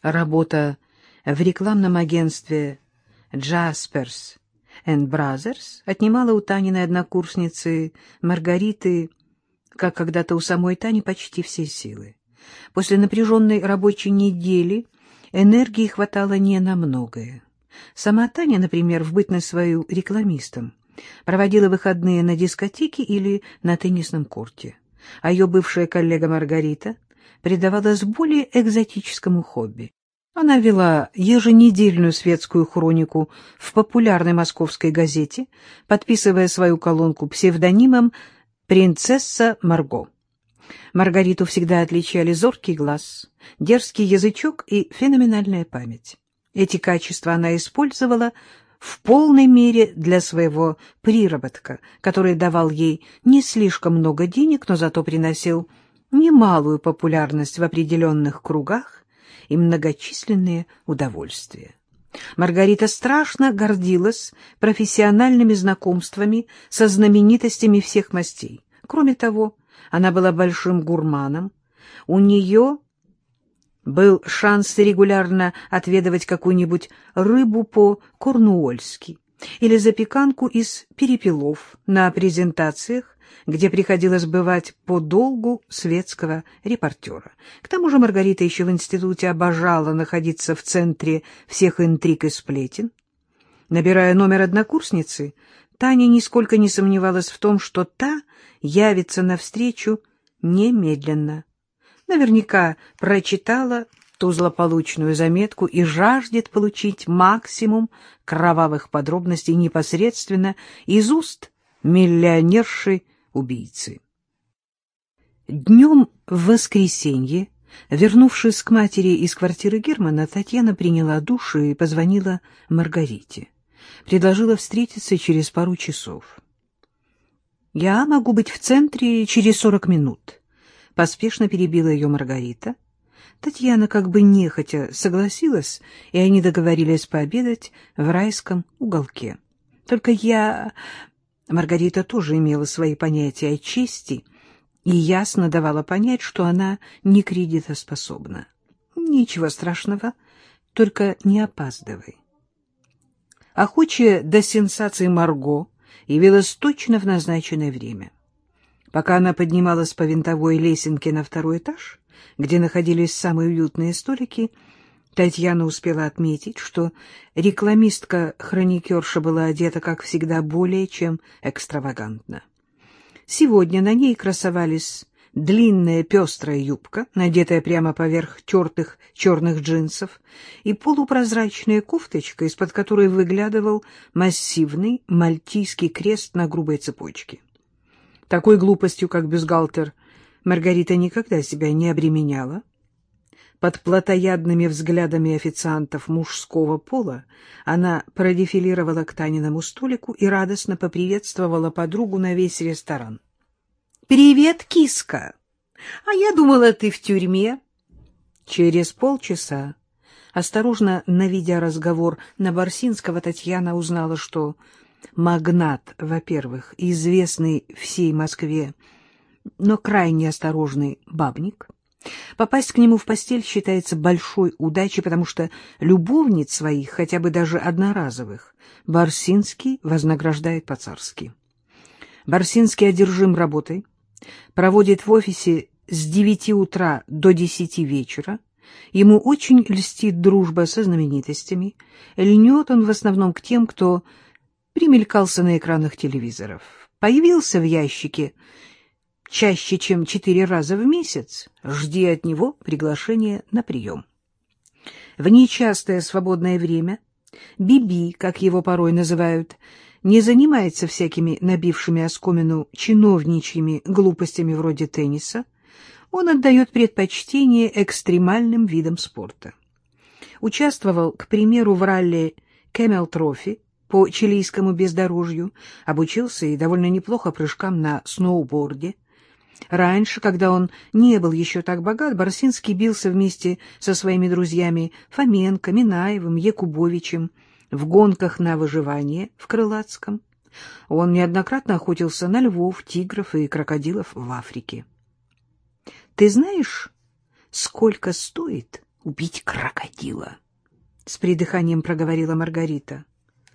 Работа в рекламном агентстве «Jaspers and Brothers» отнимала у Таниной однокурсницы Маргариты, как когда-то у самой Тани, почти все силы. После напряженной рабочей недели энергии хватало не на многое. Сама Таня, например, в бытность свою рекламистом, проводила выходные на дискотеке или на теннисном корте, а ее бывшая коллега Маргарита предавалась более экзотическому хобби. Она вела еженедельную светскую хронику в популярной московской газете, подписывая свою колонку псевдонимом «Принцесса Марго». Маргариту всегда отличали зоркий глаз, дерзкий язычок и феноменальная память. Эти качества она использовала в полной мере для своего приработка, который давал ей не слишком много денег, но зато приносил немалую популярность в определенных кругах и многочисленные удовольствия. Маргарита страшно гордилась профессиональными знакомствами со знаменитостями всех мастей. Кроме того, она была большим гурманом. У нее был шанс регулярно отведывать какую-нибудь рыбу по-корнуольски или запеканку из перепелов на презентациях, где приходилось бывать по долгу светского репортера. К тому же Маргарита еще в институте обожала находиться в центре всех интриг и сплетен. Набирая номер однокурсницы, Таня нисколько не сомневалась в том, что та явится навстречу немедленно. Наверняка прочитала ту злополучную заметку и жаждет получить максимум кровавых подробностей непосредственно из уст миллионерши-убийцы. Днем в воскресенье, вернувшись к матери из квартиры Германа, Татьяна приняла душ и позвонила Маргарите. Предложила встретиться через пару часов. «Я могу быть в центре через 40 минут», — поспешно перебила ее Маргарита. Татьяна как бы нехотя согласилась, и они договорились пообедать в райском уголке. Только Маргарита тоже имела свои понятия о чести и ясно давала понять, что она не кредитоспособна. Ничего страшного, только не опаздывай. Охочая до сенсаций Марго явилась точно в назначенное время. Пока она поднималась по винтовой лесенке на второй этаж, где находились самые уютные столики, Татьяна успела отметить, что рекламистка-хроникерша была одета, как всегда, более чем экстравагантно. Сегодня на ней красовались длинная пестрая юбка, надетая прямо поверх тертых черных джинсов, и полупрозрачная кофточка, из-под которой выглядывал массивный мальтийский крест на грубой цепочке. Такой глупостью, как бюстгальтер, Маргарита никогда себя не обременяла. Под плотоядными взглядами официантов мужского пола она продефилировала к Таниному столику и радостно поприветствовала подругу на весь ресторан. «Привет, киска! А я думала, ты в тюрьме». Через полчаса, осторожно наведя разговор на Барсинского, Татьяна узнала, что магнат, во-первых, известный всей Москве, но крайне осторожный бабник. Попасть к нему в постель считается большой удачей, потому что любовниц своих, хотя бы даже одноразовых, Барсинский вознаграждает по-царски. Барсинский одержим работой, проводит в офисе с 9 утра до 10 вечера. Ему очень льстит дружба со знаменитостями. Льнет он в основном к тем, кто примелькался на экранах телевизоров. Появился в ящике чаще, чем 4 раза в месяц, жди от него приглашения на прием. В нечастое свободное время Биби, как его порой называют, не занимается всякими набившими оскомину чиновничьими глупостями вроде тенниса. Он отдает предпочтение экстремальным видам спорта. Участвовал, к примеру, в ралли Camel Trophy по чилийскому бездорожью, обучился и довольно неплохо прыжкам на сноуборде. Раньше, когда он не был еще так богат, Барсинский бился вместе со своими друзьями Фоменко, Минаевым, Якубовичем в гонках на выживание в Крылатском. Он неоднократно охотился на львов, тигров и крокодилов в Африке. «Ты знаешь, сколько стоит убить крокодила, — с придыханием проговорила Маргарита.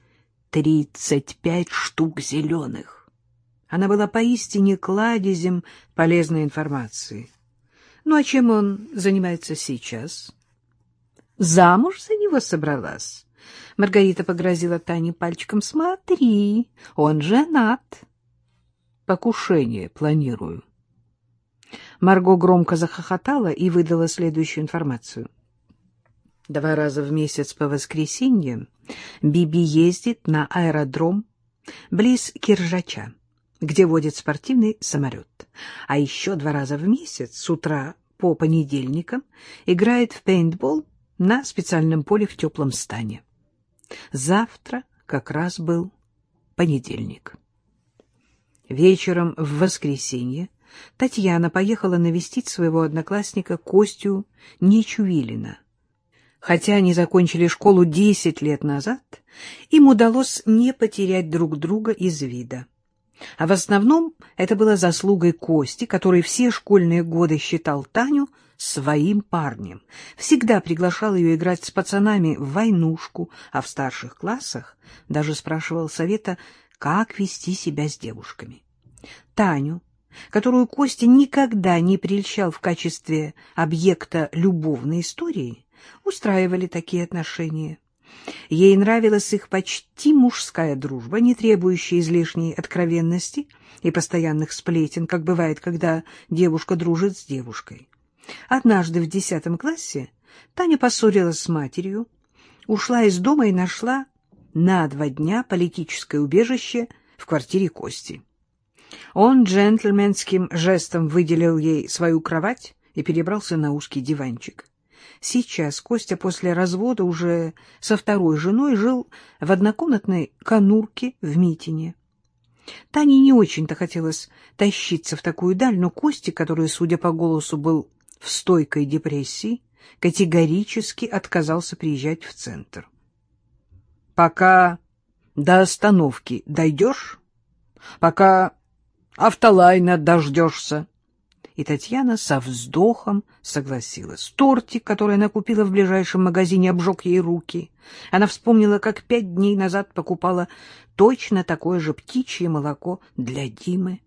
35 штук зеленых. Она была поистине кладезем полезной информации. Ну, а чем он занимается сейчас? Замуж за него собралась? Маргарита погрозила Тане пальчиком. Смотри, он женат. Покушение планирую. Марго громко захохотала и выдала следующую информацию. 2 раза в месяц по воскресеньям Биби ездит на аэродром близ Киржача, где водит спортивный самолет. А еще 2 раза в месяц с утра по понедельникам играет в пейнтбол на специальном поле в теплом стане. Завтра как раз был понедельник. Вечером в воскресенье Татьяна поехала навестить своего одноклассника Костю Нечувилина. Хотя они закончили школу 10 лет назад, им удалось не потерять друг друга из вида. А в основном это было заслугой Кости, который все школьные годы считал Таню своим парнем, всегда приглашал ее играть с пацанами в войнушку, а в старших классах даже спрашивал совета, как вести себя с девушками. Таню, которую Костя никогда не прельщал в качестве объекта любовной истории, устраивали такие отношения. Ей нравилась их почти мужская дружба, не требующая излишней откровенности и постоянных сплетен, как бывает, когда девушка дружит с девушкой. Однажды в 10 классе Таня поссорилась с матерью, ушла из дома и нашла на 2 дня политическое убежище в квартире Кости. Он джентльменским жестом выделил ей свою кровать и перебрался на узкий диванчик. Сейчас Костя после развода уже со 2-й женой жил в однокомнатной конурке в Митине. Тане не очень-то хотелось тащиться в такую даль, но Костя, который, судя по голосу, был в стойкой депрессии, категорически отказался приезжать в центр. — Пока до остановки дойдешь, пока автолайна дождешься. И Татьяна со вздохом согласилась. Тортик, который она купила в ближайшем магазине, обжег ей руки. Она вспомнила, как 5 дней назад покупала точно такое же птичье молоко для Димы.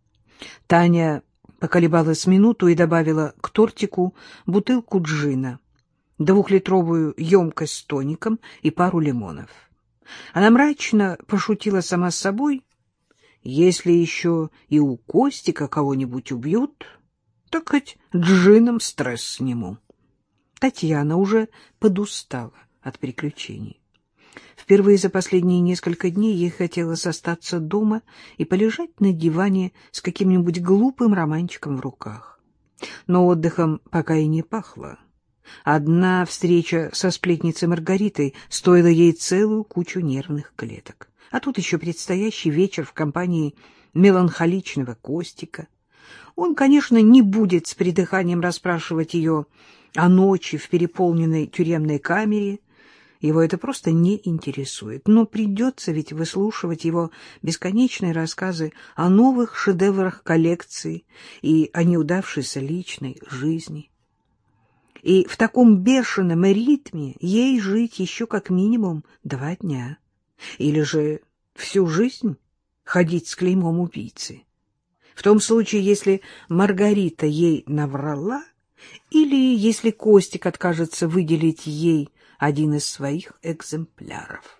Таня поколебалась минуту и добавила к тортику бутылку джина, 2-литровую емкость с тоником и пару лимонов. Она мрачно пошутила сама с собой. Если еще и у Костика кого-нибудь убьют, так хоть джином стресс сниму. Татьяна уже подустала от приключений. Впервые за последние несколько дней ей хотелось остаться дома и полежать на диване с каким-нибудь глупым романчиком в руках. Но отдыхом пока и не пахло. Одна встреча со сплетницей Маргаритой стоила ей целую кучу нервных клеток. А тут еще предстоящий вечер в компании меланхоличного Костика. Он, конечно, не будет с придыханием расспрашивать ее о ночи в переполненной тюремной камере. Его это просто не интересует. Но придется ведь выслушивать его бесконечные рассказы о новых шедеврах коллекции и о неудавшейся личной жизни. И в таком бешеном ритме ей жить еще как минимум 2 дня. Или же всю жизнь ходить с клеймом убийцы. В том случае, если Маргарита ей наврала, или если Костик откажется выделить ей один из своих экземпляров.